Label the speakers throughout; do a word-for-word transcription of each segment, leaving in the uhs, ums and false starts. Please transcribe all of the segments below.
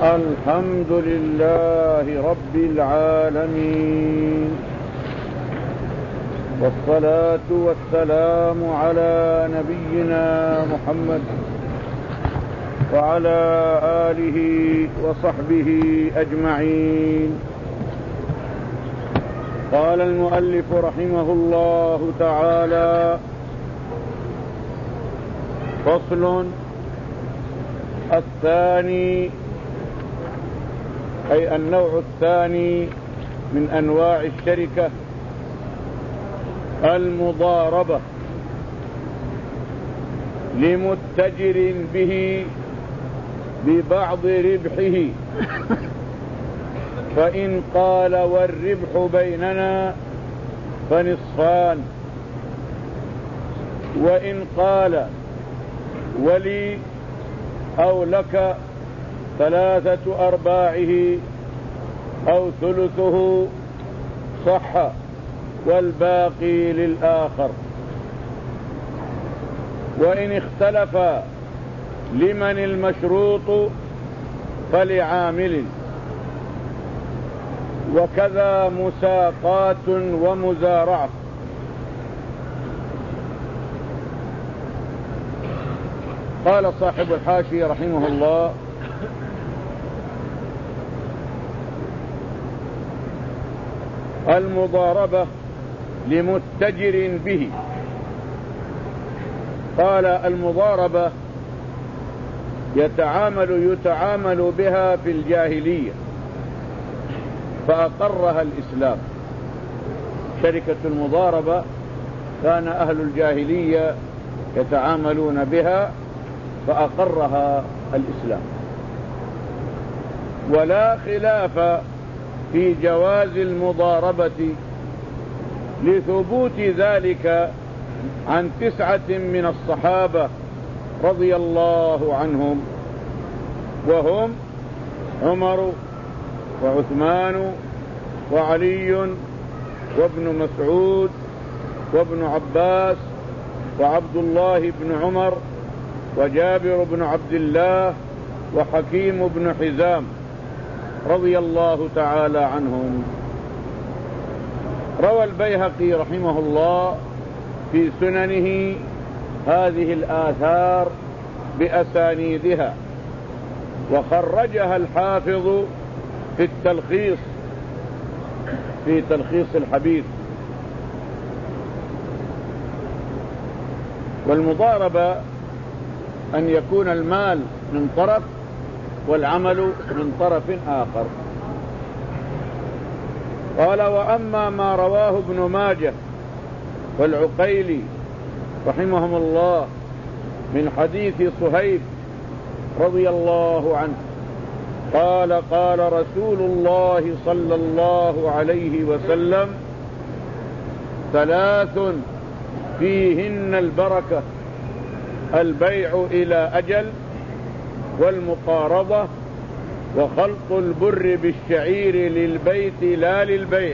Speaker 1: الحمد لله رب العالمين، والصلاة والسلام على نبينا محمد وعلى آله وصحبه أجمعين. قال المؤلف رحمه الله تعالى: فصل. الثاني أي النوع الثاني من أنواع الشركة المضاربة لمتجر به ببعض ربحه، فإن قال والربح بيننا فنصفان، وإن قال ولي أو لك ثلاثة أرباعه أو ثلثه صح، والباقي للآخر. وإن اختلف لمن المشروط فلعامل، وكذا مساقات ومزارعة. قال صاحب الحاشية رحمه الله: المضاربة لمتجر به. قال: المضاربة يتعامل يتعامل بها في الجاهلية فأقرها الإسلام. شركة المضاربة كان أهل الجاهلية يتعاملون بها فأقرها الإسلام، ولا خلاف في جواز المضاربة لثبوت ذلك عن تسعة من الصحابة رضي الله عنهم، وهم عمر وعثمان وعلي وابن مسعود وابن عباس وعبد الله بن عمر وجابر بن عبد الله وحكيم بن حزام رضي الله تعالى عنهم. روى البيهقي رحمه الله في سننه هذه الآثار بأسانيدها، وخرجها الحافظ في التلخيص في تلخيص الحبيب. والمضاربة أن يكون المال من طرف والعمل من طرف آخر. قال: وأما ما رواه ابن ماجه والعقيلي رحمهم الله من حديث صهيب رضي الله عنه قال: قال رسول الله صلى الله عليه وسلم: ثلاث فيهن البركة: البيع إلى أجل، والمقارضة، وخلط البر بالشعير للبيت لا للبيع.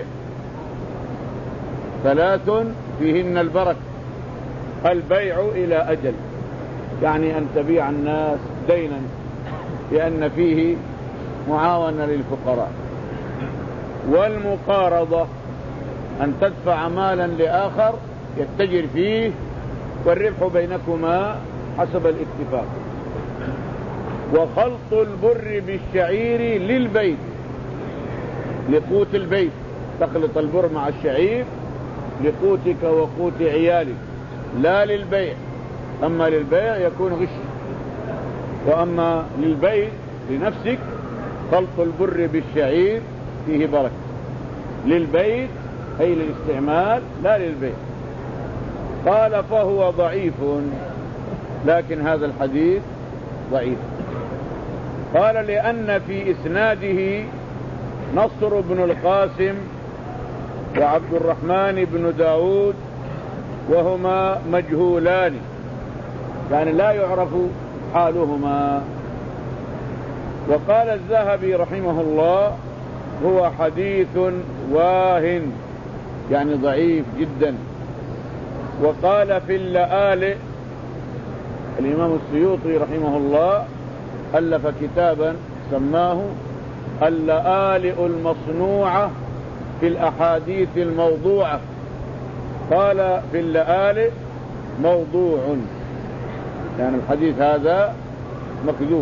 Speaker 1: ثلاث فيهن البركة: البيع إلى أجل، يعني أن تبيع الناس دينا لأن فيه معاونة للفقراء. والمقارضة أن تدفع مالا لآخر يتجر فيه والربح بينكما حسب الاتفاق. وخلط البر بالشعير للبيت، لقوت البيت، تخلط البر مع الشعير لقوتك وقوت عيالك، لا للبيع. أما للبيع يكون غش، وأما للبيت لنفسك خلط البر بالشعير فيه بركة. للبيت أي للاستعمال لا للبيع. قال: فهو ضعيف، لكن هذا الحديث ضعيف. قال: لأن في إسناده نصر بن القاسم وعبد الرحمن بن داود، وهما مجهولان، يعني لا يعرف حالهما. وقال الذهبي رحمه الله: هو حديث واهن، يعني ضعيف جدا. وقال في اللآلئ الإمام السيوطي رحمه الله ألف كتابا سماه اللآلئ المصنوعة في الأحاديث الموضوعة. قال في اللآلئ موضوع، يعني الحديث هذا مكذوب.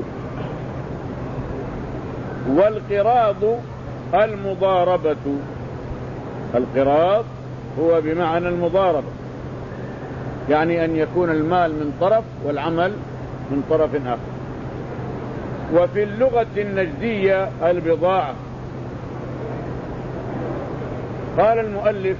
Speaker 1: والقراض المضاربة، القراض هو بمعنى المضاربة، يعني أن يكون المال من طرف والعمل من طرف آخر. وفي اللغة النجدية البضاعة. قال المؤلف: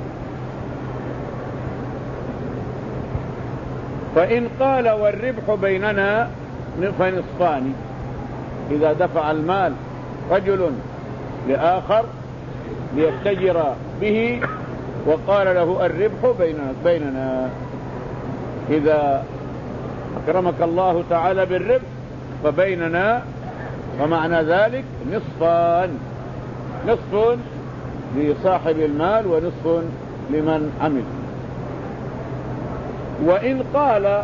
Speaker 1: فإن قال والربح بيننا فنصفان، إذا دفع المال رجل لآخر ليتجر به وقال له الربح بيننا, بيننا إذا أكرمك الله تعالى بالربح فبيننا، ومعنى ذلك نصفان، نصف لصاحب المال ونصف لمن عمل. وإن قال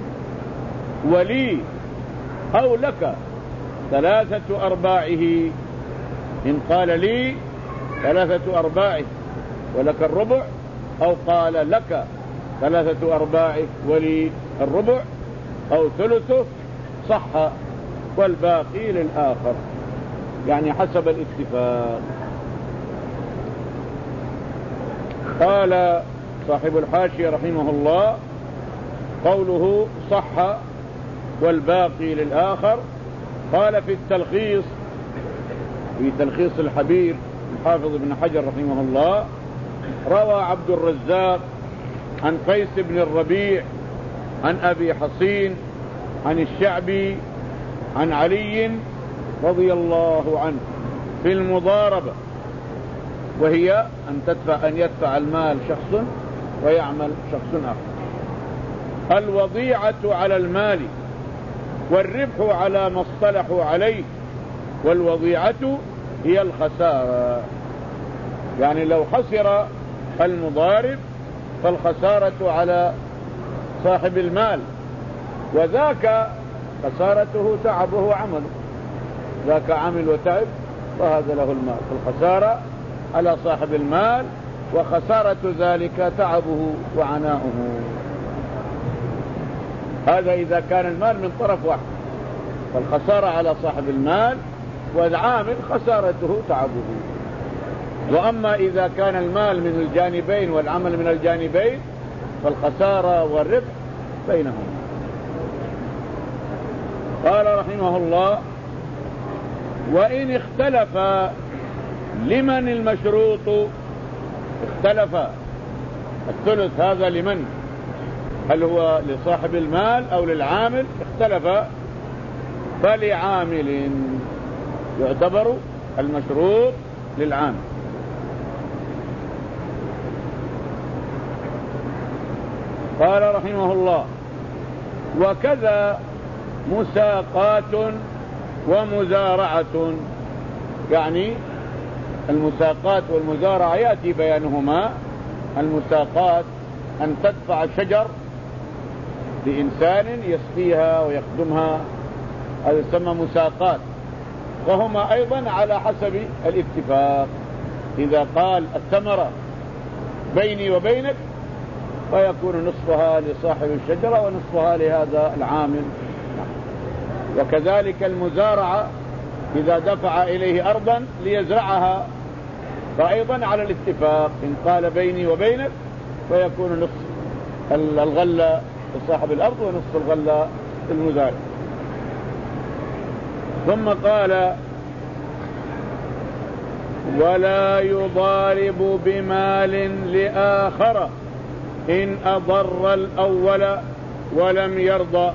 Speaker 1: ولي أو لك ثلاثة أرباعه، إن قال لي ثلاثة أرباعه ولك الربع، أو قال لك ثلاثة أرباعه ولي الربع أو ثلثه، صح، والباقي للآخر، يعني حسب الاتفاق. قال صاحب الحاشية رحمه الله: قوله صح والباقي للآخر، قال في التلخيص، في تلخيص الحبير الحافظ ابن حجر رحمه الله: روى عبد الرزاق عن قيس بن الربيع عن أبي حصين عن الشعبي عن علي رضي الله عنه في المضاربة، وهي أن تدفع أن يدفع المال شخص ويعمل شخص آخر. الوضيعة على المال والربح على ما اصطلحوا عليه، والوضيعة هي الخسارة، يعني لو خسر المضارب فالخسارة على صاحب المال، وذاك خسارته تعبه وعمله، ذاك عمل وتعب وهذا له المال، فالخسارة على صاحب المال، وخسارة ذلك تعبه وعناؤه. هذا إذا كان المال من طرف واحد، فالخسارة على صاحب المال، والعامل خسارته تعبه. وأما إذا كان المال من الجانبين والعمل من الجانبين فالخسارة والربح بينهم. قال رحمه الله: وإن اختلف لمن المشروط، اختلف الثلث هذا لمن، هل هو لصاحب المال أو للعامل؟ اختلف، فلعامل، يعتبر المشروط للعامل. قال رحمه الله: وكذا مساقات ومزارعة، يعني المساقات والمزارعة يأتي بيانهما. المساقات أن تدفع شجر لإنسان يسقيها ويخدمها، هذا يسمى مساقات، وهما أيضا على حسب الاتفاق. إذا قال الثمرة بيني وبينك فيكون نصفها لصاحب الشجرة ونصفها لهذا العامل. وكذلك المزارعة إذا دفع إليه أرضا ليزرعها فأيضا على الاتفاق، إن قال بيني وبينك فيكون نصف الغلة لصاحب الأرض ونصف الغلة للمزارع. ثم قال: ولا يضارب بمال لآخر إن أضر الأول ولم يرضى.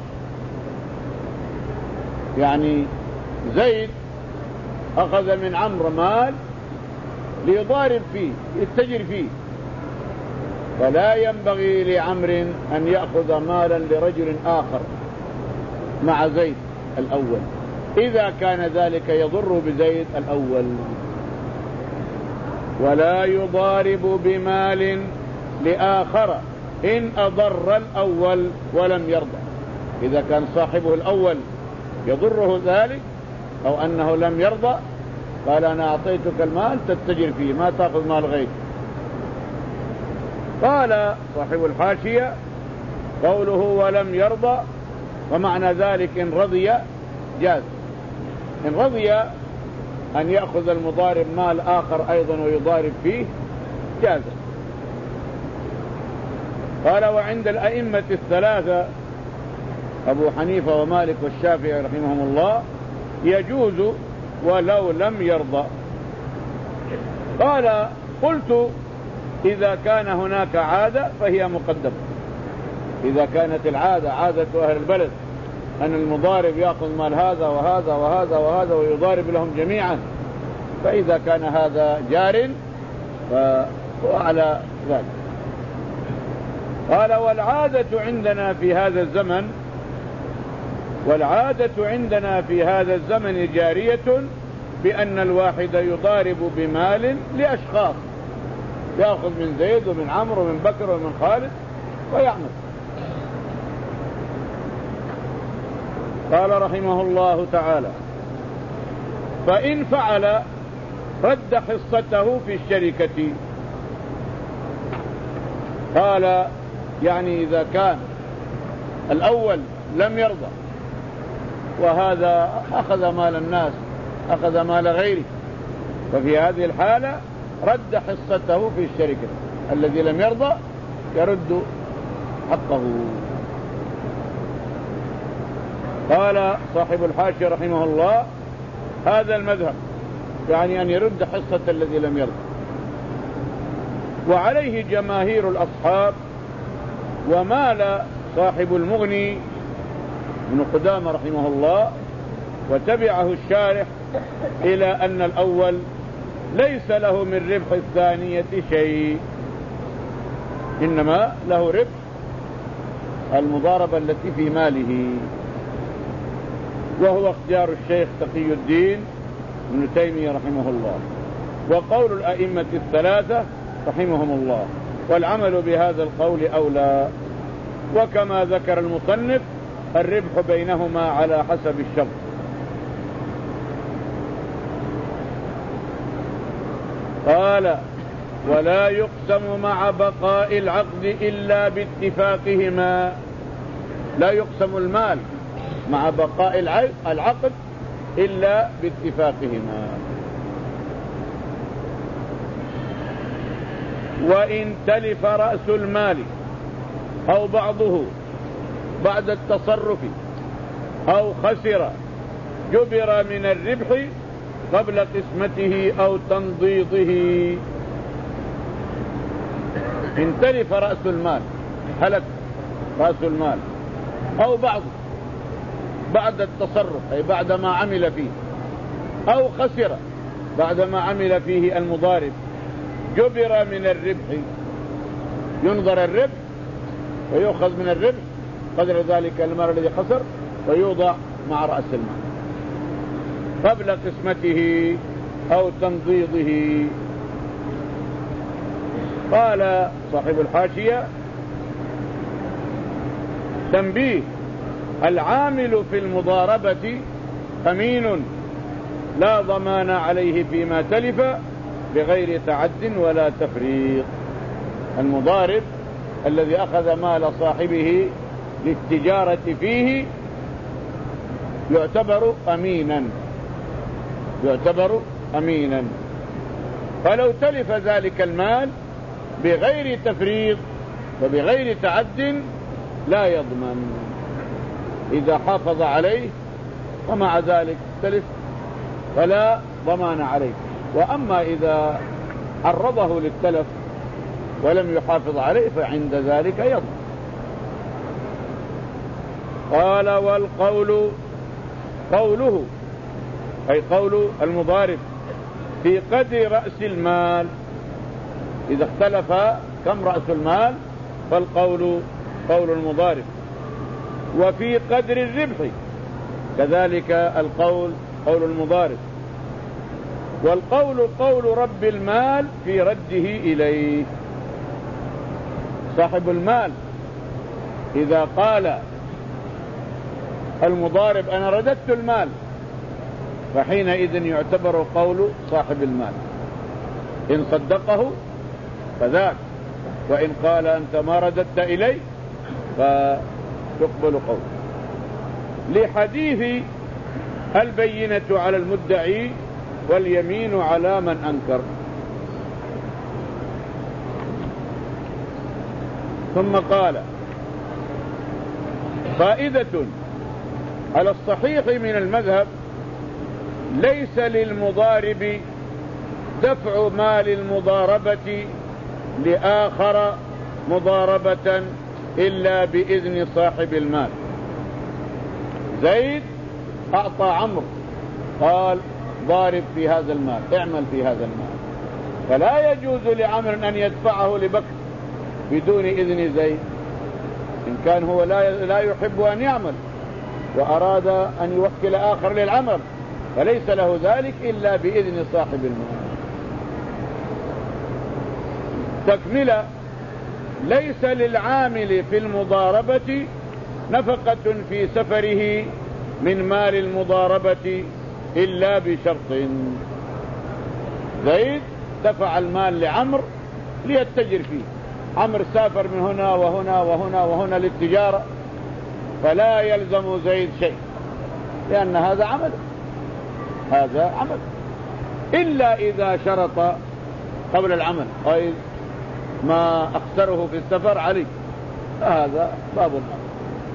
Speaker 1: يعني زيد أخذ من عمرو مال ليضارب فيه، يتجر فيه، فلا ينبغي لعمرو أن يأخذ مالا لرجل آخر مع زيد الأول إذا كان ذلك يضر بزيد الأول. ولا يضارب بمال لآخر إن أضر الأول ولم يرضى. إذا كان صاحبه الأول يضره ذلك أو أنه لم يرضى قال أنا أعطيتك المال تتجر فيه ما تأخذ مال غير. قال صاحب الحاشية قوله ولم يرضى ومعنى ذلك إن رضي جاز، إن رضي أن يأخذ المضارب مال آخر أيضا ويضارب فيه جاز. قال وعند الأئمة الثلاثة أبو حنيفة ومالك والشافعي رحمهم الله يجوز ولو لم يرضى. قال قلت إذا كان هناك عادة فهي مقدمة، إذا كانت العادة عادة أهل البلد أن المضارب يأخذ مال هذا وهذا وهذا وهذا ويضارب لهم جميعا، فإذا كان هذا جار فهو على ذلك. قال والعادة عندنا في هذا الزمن والعادة عندنا في هذا الزمن جارية بأن الواحد يضارب بمال لأشخاص، يأخذ من زيد ومن عمرو ومن بكر ومن خالد ويعمل. قال رحمه الله تعالى فإن فعل رد حصته في الشركة. قال يعني إذا كان الأول لم يرضى وهذا أخذ مال الناس أخذ مال غيره، ففي هذه الحالة رد حصته في الشركة، الذي لم يرضى يرد حقه. قال صاحب الحاشية رحمه الله هذا المذهب يعني أن يرد حصة الذي لم يرضى، وعليه جماهير الأصحاب. ومال صاحب المغني ابن قدامة رحمه الله وتبعه الشارح إلى أن الأول ليس له من ربح الثانية شيء، إنما له ربح المضاربة التي في ماله، وهو اختيار الشيخ تقي الدين ابن تيمية رحمه الله وقول الأئمة الثلاثة رحمهم الله، والعمل بهذا القول أولى. وكما ذكر المصنف الربح بينهما على حسب الشرط. قال ولا يقسم مع بقاء العقد إلا باتفاقهما، لا يقسم المال مع بقاء العقد إلا باتفاقهما. وإن تلف رأس المال أو بعضه بعد التصرف أو خسر جبر من الربح قبل قسمته أو تنضيضه. إن تلف رأس المال هلك رأس المال أو بعضه بعد التصرف أي بعد ما عمل فيه، أو خسر بعد ما عمل فيه المضارب جبر من الربح، ينظر الربح ويؤخذ من الربح قدر ذلك المال الذي خسر ويوضع مع رأس المال قبل قسمته أو تنضيضه. قال صاحب الحاشية تنبيه العامل في المضاربة أمين لا ضمان عليه فيما تلف بغير تعد ولا تفريط. المضارب الذي أخذ مال صاحبه للتجارة فيه يعتبر أمينا يعتبر أمينا فلو تلف ذلك المال بغير تفريط وبغير تعد لا يضمن، إذا حافظ عليه ومع ذلك تلف فلا ضمان عليه، وأما إذا عرضه للتلف ولم يحافظ عليه فعند ذلك يضمن. قال والقول قوله أي قول المضارب في قدر رأس المال، إذا اختلف كم رأس المال فالقول قول المضارب، وفي قدر الربح كذلك القول قول المضارب، والقول قول رب المال في رده إليه. صاحب المال إذا قال المضارب أنا رددت المال فحينئذ يعتبر قول صاحب المال، إن صدقه فذاك، وإن قال أنت ما رددت إلي فتقبل قوله. لحديث البينة على المدعي واليمين على من أنكر. ثم قال: فائدة: على الصحيح من المذهب ليس للمضارب دفع مال المضاربة لآخر مضاربة إلا بإذن صاحب المال. زيد أعطى عمرو، قال: ضارب في هذا المال، اعمل في هذا المال، فلا يجوز لعمرو أن يدفعه لبكر بدون إذن زيد، إن كان هو لا لا يحب أن يعمل وأراد أن يوكل آخر للعمل، فليس له ذلك إلا بإذن صاحب المال. تكملة: ليس للعامل في المضاربة نفقة في سفره من مال المضاربة إلا بشرط. زيد دفع المال لعمرو ليتجر فيه، عمرو سافر من هنا وهنا وهنا وهنا للتجارة، فلا يلزم زيد شيء، لأن هذا عمل هذا عمل إلا إذا شرط قبل العمل، أي ما أخسره في السفر علي، هذا باب الأمر.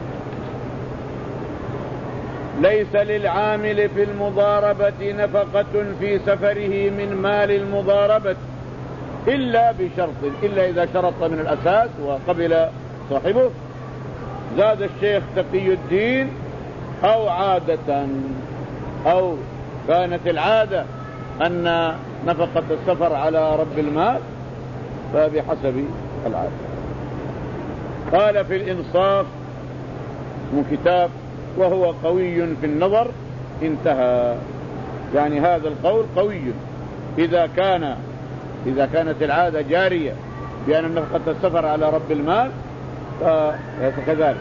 Speaker 1: ليس للعامل في المضاربة نفقة في سفره من مال المضاربة إلا بشرط، إلا إذا شرط من الأساس وقبل صاحبه. زاد الشيخ تقي الدين: أو عادة، أو كانت العادة أن نفقة السفر على رب المال، فبحسب العادة. قال في الإنصاف من كتاب: وهو قوي في النظر، انتهى. يعني هذا القول قوي إذا كان إذا كانت العادة جارية بأن نفقة السفر على رب المال فكذلك.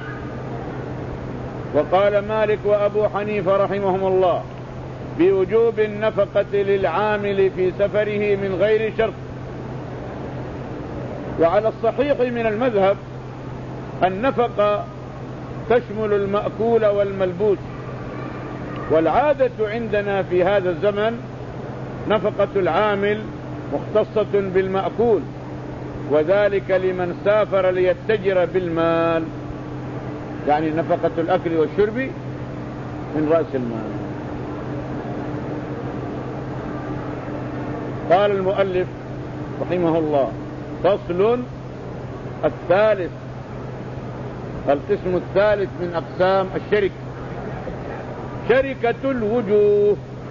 Speaker 1: وقال مالك وأبو حنيفة رحمهم الله بوجوب النفقة للعامل في سفره من غير شرط. وعلى الصحيح من المذهب النفقة تشمل المأكول والملبوس، والعادة عندنا في هذا الزمن نفقة العامل مختصة بالمأكول، وذلك لمن سافر ليتجر بالمال، يعني نفقة الأكل والشرب من رأس المال. قال المؤلف رحمه الله: فصل الثالث، القسم الثالث من أقسام الشركة: شركة الوجوه،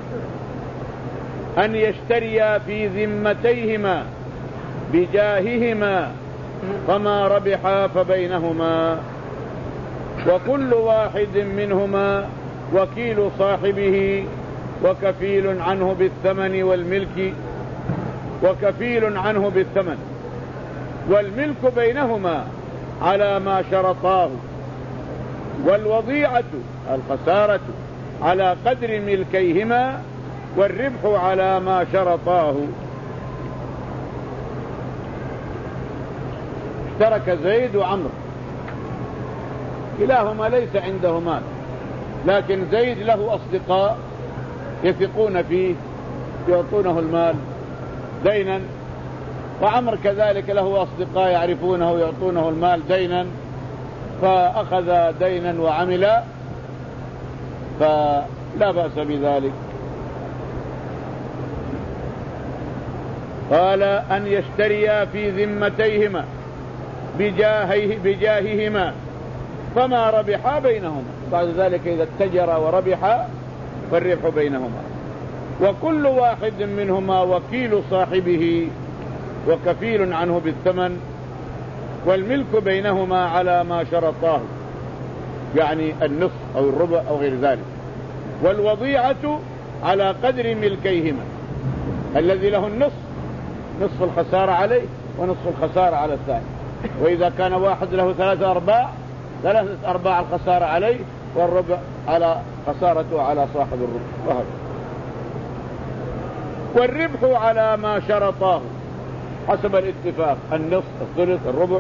Speaker 1: أن يشتريا في ذمتيهما بجاههما فما ربحا فبينهما، وكل واحد منهما وكيل صاحبه وكفيل عنه بالثمن والملك وكفيل عنه بالثمن والملك بينهما على ما شرطاه، والوضيعة الخسارة على قدر ملكيهما والربح على ما شرطاه. اشترك زيد وعمرو، كلاهما ليس عنده مال، لكن زيد له أصدقاء يثقون فيه يعطونه المال دينا، وعمر كذلك له أصدقاء يعرفونه يعطونه المال دينا، فأخذ دينا وعمل، فلا بأس بذلك. قال: أن يشتريا في ذمتيهما بجاهه بجاههما فما ربحا بينهما، بعد ذلك إذا اتجر وربحا فالربح بينهما، وكل واحد منهما وكيل صاحبه وكفيل عنه بالثمن والملك بينهما على ما شرطاه، يعني النصف أو الربع أو غير ذلك، والوضيعة على قدر ملكيهما، الذي له النصف نصف الخسارة عليه ونصف الخسارة على الثاني، وإذا كان واحد له ثلاثة أرباع ثلاثة أرباع الخسارة عليه والربع على خسارته على صاحب الربع، وهذا. والربح على ما شرطاه حسب الاتفاق، النصف، الثلث، الربع.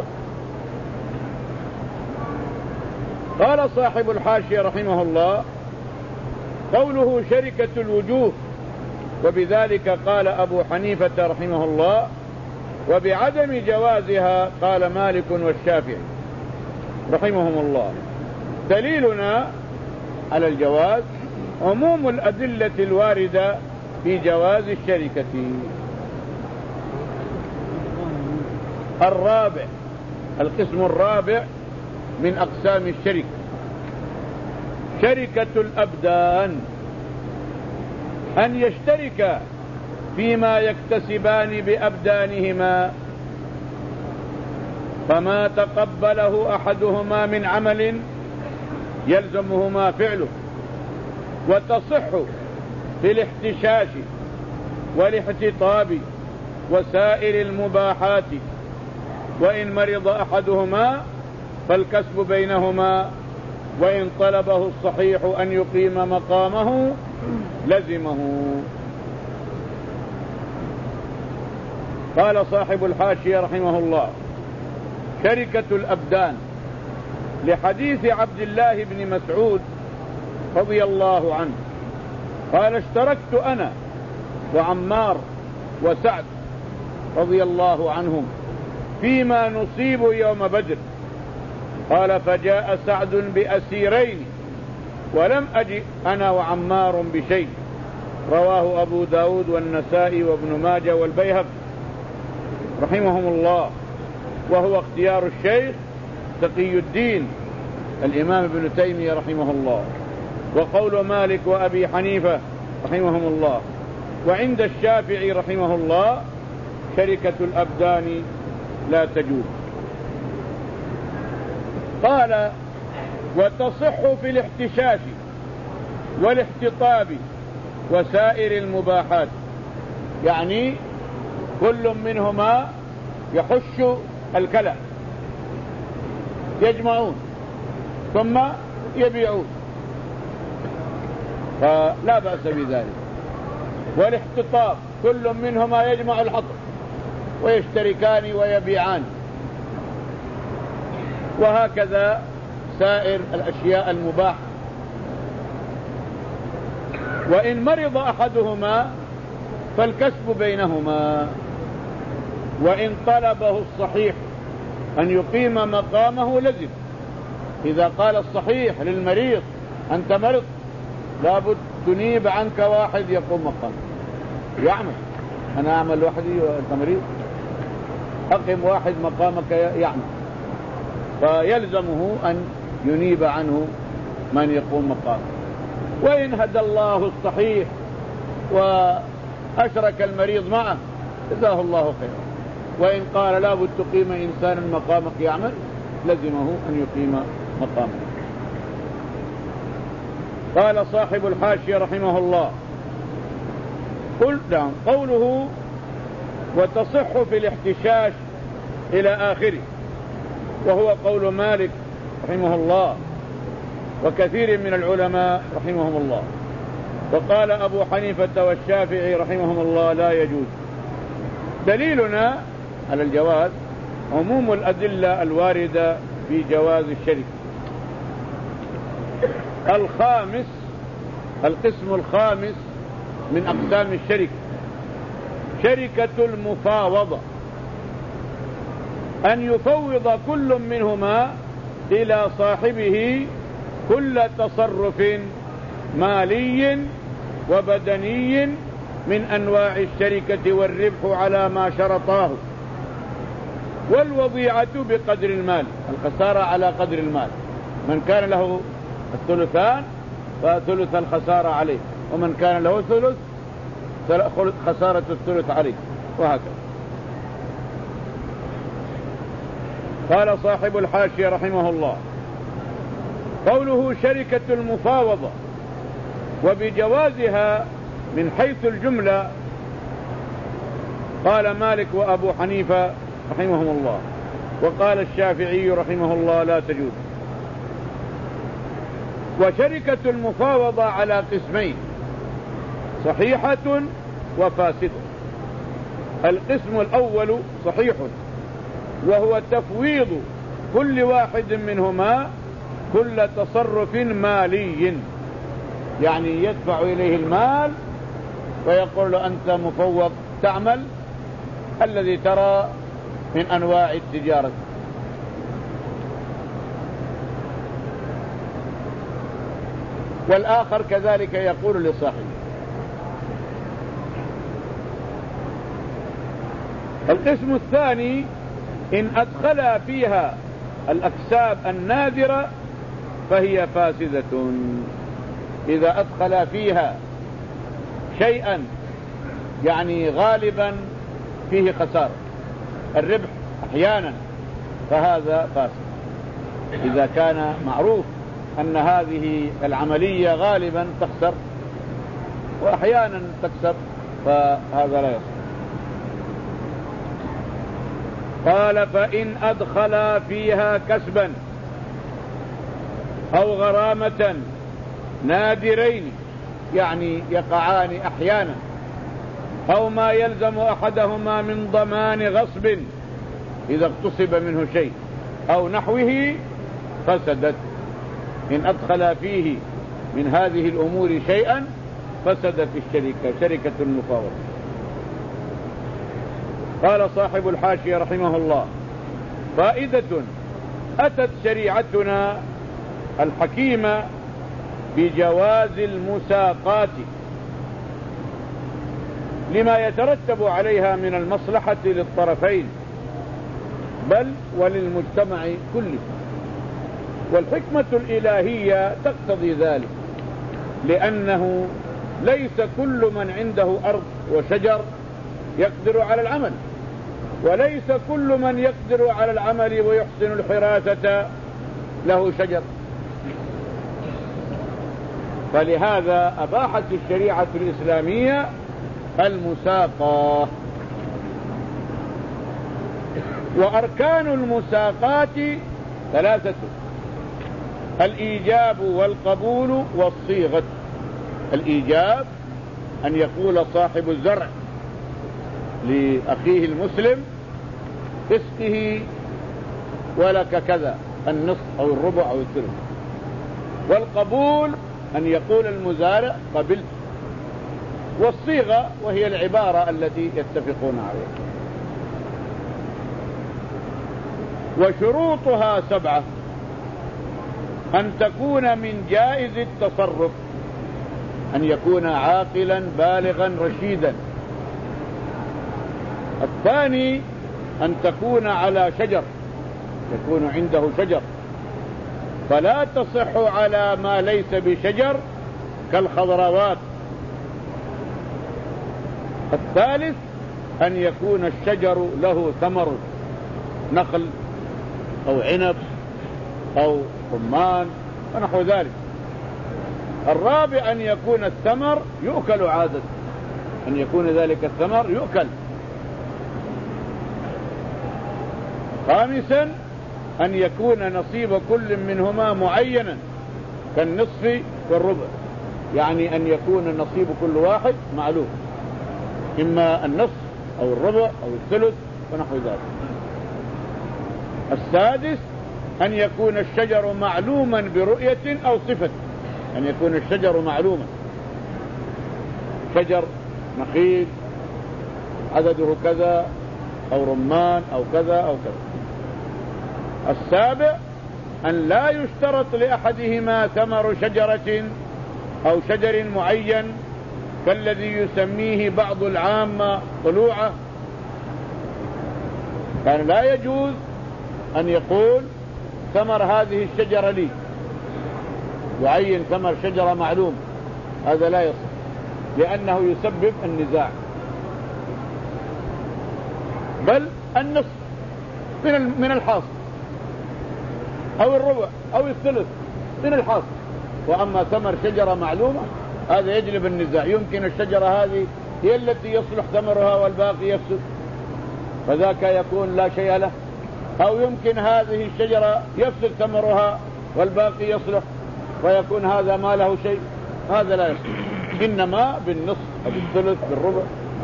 Speaker 1: قال صاحب الحاشية رحمه الله: قوله شركة الوجوه، وبذلك قال أبو حنيفة رحمه الله، وبعدم جوازها قال مالك والشافعي رحمهم الله. دليلنا على الجواز عموم الأدلة الواردة في جواز الشركة. الرابع، القسم الرابع من أقسام الشركة، شركة الأبدان، أن يشترك فيما يكتسبان بأبدانهما، فما تقبله أحدهما من عمل يلزمهما فعله، وتصح في الاحتشاش والاحتطاب وسائر المباحات، وإن مرض أحدهما فالكسب بينهما، وإن طلبه الصحيح أن يقيم مقامه لزمه. قال صاحب الحاشية رحمه الله: شركة الأبدان، لحديث عبد الله بن مسعود رضي الله عنه قال: اشتركت أنا وعمار وسعد رضي الله عنهم فيما نصيب يوم بدر. قال: فجاء سعد بأسيرين ولم أجئ أنا وعمار بشيء. رواه أبو داود والنسائي وابن ماجه والبيهقي رحمهم الله، وهو اختيار الشيخ تقي الدين الإمام ابن تيمية رحمه الله، وقول مالك وأبي حنيفة رحمهم الله. وعند الشافعي رحمه الله شركة الأبدان لا تجوز. قال: وتصح في الاحتشاش والاحتطاب وسائر المباحات، يعني كل منهما يحش الكلى، يجمعون ثم يبيعون، فلا بأس بذلك. والاحتطاب كل منهما يجمع الحطب ويشتركان ويبيعان، وهكذا سائر الأشياء المباحة. وإن مرض أحدهما فالكسب بينهما، وإن طلبه الصحيح أن يقيم مقامه لزم. إذا قال الصحيح للمريض: أنت مرض، لابد تنيب عنك واحد يقوم مقامك، يعمل. أنا أعمل وحدي وأنت مريض، أقم واحد مقامك يعمل، فيلزمه أن ينيب عنه من يقوم مقامه. وإن هدى الله الصحيح وأشرك المريض معه جزاه الله خيرا. وإن قال لابد تقيم إنسانا مقامك يعمل، لزمه أن يقيم مقامه. قال صاحب الحاشية رحمه الله: قل نعم قوله وتصح في الاحتشاش إلى آخره، وهو قول مالك رحمه الله وكثير من العلماء رحمهم الله. وقال أبو حنيفة والشافعي رحمهم الله: لا يجوز. دليلنا على الجواز عموم الأدلة الواردة في جواز الشركة. الخامس، القسم الخامس من أقسام الشركة، شركة المفاوضة، أن يفوض كل منهما إلى صاحبه كل تصرف مالي وبدني من أنواع الشركة، والربح على ما شرطاه، والوضيعة بقدر المال، الخسارة على قدر المال. من كان له الثلثان فثلث الخسارة عليه، ومن كان له ثلث خسارة الثلث عليه، وهكذا. قال صاحب الحاشية رحمه الله: قوله شركة المفاوضة، وبجوازها من حيث الجملة قال مالك وأبو حنيفة رحمهم الله، وقال الشافعي رحمه الله: لا تجوز. وشركة المفاوضة على قسمين: صحيحة وفاسد. القسم الأول صحيح، وهو تفويض كل واحد منهما كل تصرف مالي، يعني يدفع إليه المال ويقول له أنت مفوض تعمل الذي ترى من أنواع التجارة. والآخر كذلك يقول لصاحبه. القسم الثاني إن أدخل فيها الأكساب النادرة فهي فاسدة. إذا أدخل فيها شيئا يعني غالبا فيه خسارة، الربح أحيانا، فهذا فاسد. إذا كان معروف أن هذه العملية غالبا تخسر وأحيانا تكسب فهذا لا يصح. قال فإن أدخل فيها كسبا أو غرامة نادرين، يعني يقعان أحيانا، أو ما يلزم أحدهما من ضمان غصب إذا اغتصب منه شيء أو نحوه فسدت. إن أدخل فيه من هذه الأمور شيئا فسدت الشركة، شركة المفاوضة. قال صاحب الحاشية رحمه الله: فائدة أتت شريعتنا الحكيمة بجواز المساقات لما يترتب عليها من المصلحة للطرفين بل وللمجتمع كله. والحكمة الإلهية تقتضي ذلك، لأنه ليس كل من عنده أرض وشجر يقدر على العمل، وليس كل من يقدر على العمل ويحسن الحراثة له شجر. فلهذا أباحت الشريعة الإسلامية المساقاة. وأركان المساقات ثلاثة: الإيجاب والقبول والصيغة. الإيجاب أن يقول صاحب الزرع لأخيه المسلم: اسقه ولك كذا، النصف أو الربع أو الثلث. والقبول أن يقول المزارع: قبلت. والصيغة وهي العبارة التي يتفقون عليها. وشروطها سبعة: أن تكون من جائز التصرف، أن يكون عاقلا بالغا رشيدا. الثاني أن تكون على شجر، يكون عنده شجر، فلا تصح على ما ليس بشجر كالخضروات. الثالث أن يكون الشجر له ثمر، نخل أو عنب أو رمان ونحو ذلك. الرابع أن يكون الثمر يؤكل عادة، أن يكون ذلك الثمر يؤكل. خامسا أن يكون نصيب كل منهما معينا كالنصف والربع، يعني أن يكون نصيب كل واحد معلوم، إما النصف أو الربع أو الثلث ونحو ذلك. السادس أن يكون الشجر معلوما برؤية أو صفة، أن يكون الشجر معلوما، شجر نخيل عدده كذا أو رمان أو كذا أو كذا. السابع أن لا يشترط لأحدهما ثمر شجرة أو شجر معين كالذي يسميه بعض العامة طلوعة. كان لا يجوز أن يقول ثمر هذه الشجرة لي، يعين ثمر شجرة معلوم، هذا لا يصح، لأنه يسبب النزاع. بل النصف من من الحاصل أو الربع أو الثلث من الحاصل. وأما ثمر شجرة معلومة هذا يجلب النزاع، يمكن الشجرة هذه هي التي يصلح ثمرها والباقي يفسد، فذاك يكون لا شيء له. أو يمكن هذه الشجرة يفسد ثمرها والباقي يصلح فيكون هذا ما له شيء، هذا لا يصلح. إنما بالنصف بالثلث بالربع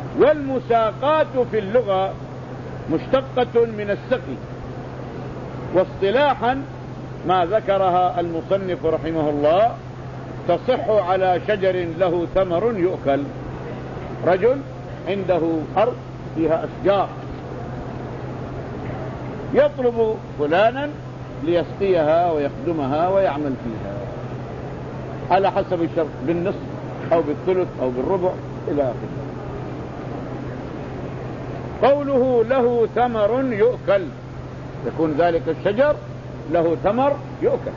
Speaker 1: والمساقات في اللغة مشتقة من السقي، واصطلاحا ما ذكرها المصنف رحمه الله تصح على شجر له ثمر يؤكل. رجل عنده أرض فيها أشجار يطلب فلانا ليسقيها ويخدمها ويعمل فيها على حسب الشرط، بالنصف أو بالثلث أو بالربع إلى آخره. قوله له ثمر يؤكل، يكون ذلك الشجر له ثمر يؤكل،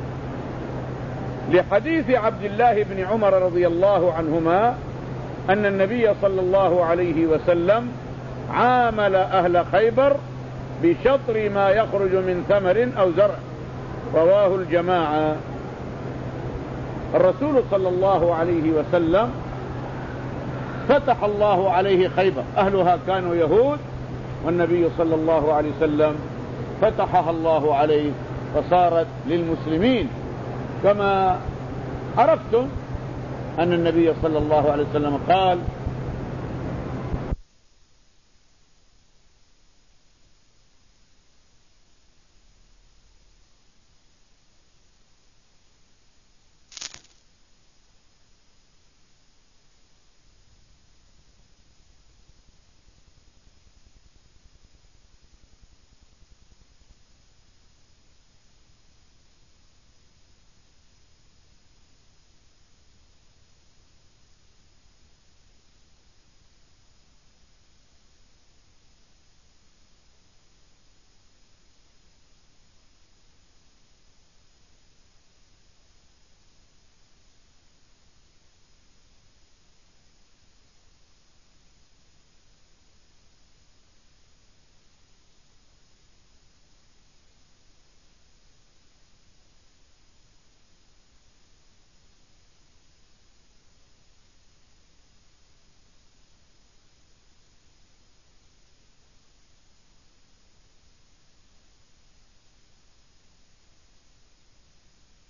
Speaker 1: لحديث عبد الله بن عمر رضي الله عنهما أن النبي صلى الله عليه وسلم عامل أهل خيبر بشطر ما يخرج من ثمر أو زرع، رواه الجماعة. الرسول صلى الله عليه وسلم فتح الله عليه خيبر، أهلها كانوا يهود، والنبي صلى الله عليه وسلم فتحها الله عليه فصارت للمسلمين، كما عرفتم أن النبي صلى الله عليه وسلم قال